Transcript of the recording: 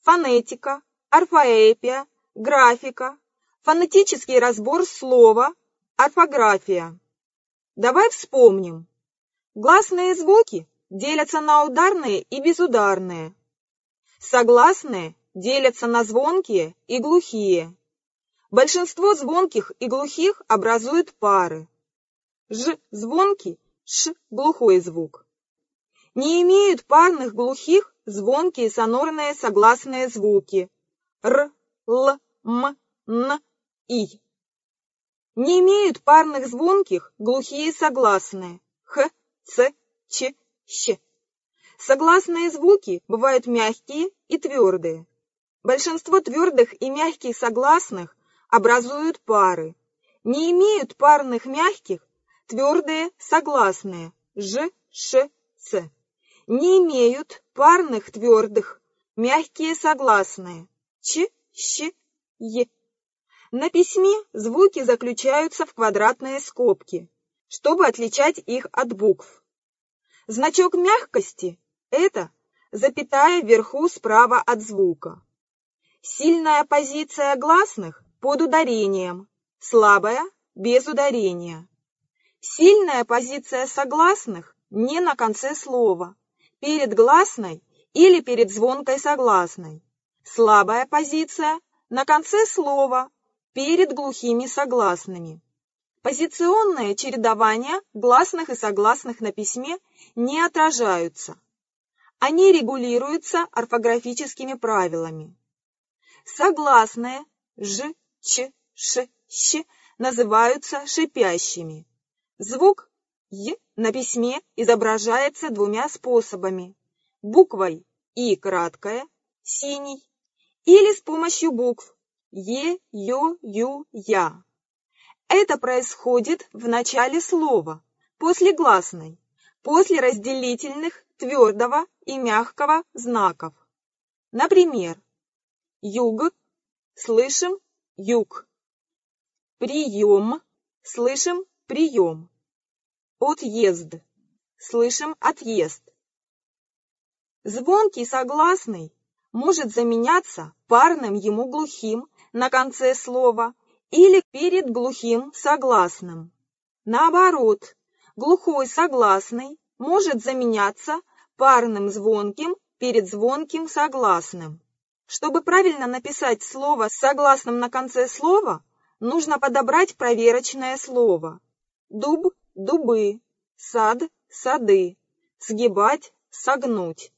фонетика, орфоэпия, графика, фонетический разбор слова, орфография. Давай вспомним. Гласные звуки делятся на ударные и безударные. Согласные делятся на звонкие и глухие. Большинство звонких и глухих образуют пары. Ж – звонкий, ш – глухой звук. Не имеют парных глухих звонкие сонорные согласные звуки р, л, м, н, и. Не имеют парных звонких глухие согласные х, ц, ч, щ. Согласные звуки бывают мягкие и твердые. Большинство твердых и мягких согласных образуют пары. Не имеют парных мягких твердые согласные ж, ш, ц. Не имеют парных твердых мягкие согласные ч, щ, е. На письме звуки заключаются в квадратные скобки, чтобы отличать их от букв. Значок мягкости – это запятая вверху справа от звука. Сильная позиция гласных под ударением, слабая – без ударения. Сильная позиция согласных не на конце слова, перед гласной или перед звонкой согласной. Слабая позиция на конце слова, перед глухими согласными. Позиционное чередование гласных и согласных на письме не отражаются. Они регулируются орфографическими правилами. Согласные ж, ч, ш, щ называются шипящими. Звук «й» на письме изображается двумя способами. Буквой «и» краткая, синий, или с помощью букв «е», «ё», «ю», «я». Это происходит в начале слова, после гласной, после разделительных твердого и мягкого знаков. Например, юг, слышим юг. Прием, слышим прием. Отъезд, слышим отъезд. Звонкий согласный может заменяться парным ему глухим на конце слова или перед глухим согласным. Наоборот, глухой согласный может заменяться парным звонким перед звонким согласным. Чтобы правильно написать слово с согласным на конце слова, нужно подобрать проверочное слово. Дуб – дубы, сад – сады, сгибать – согнуть.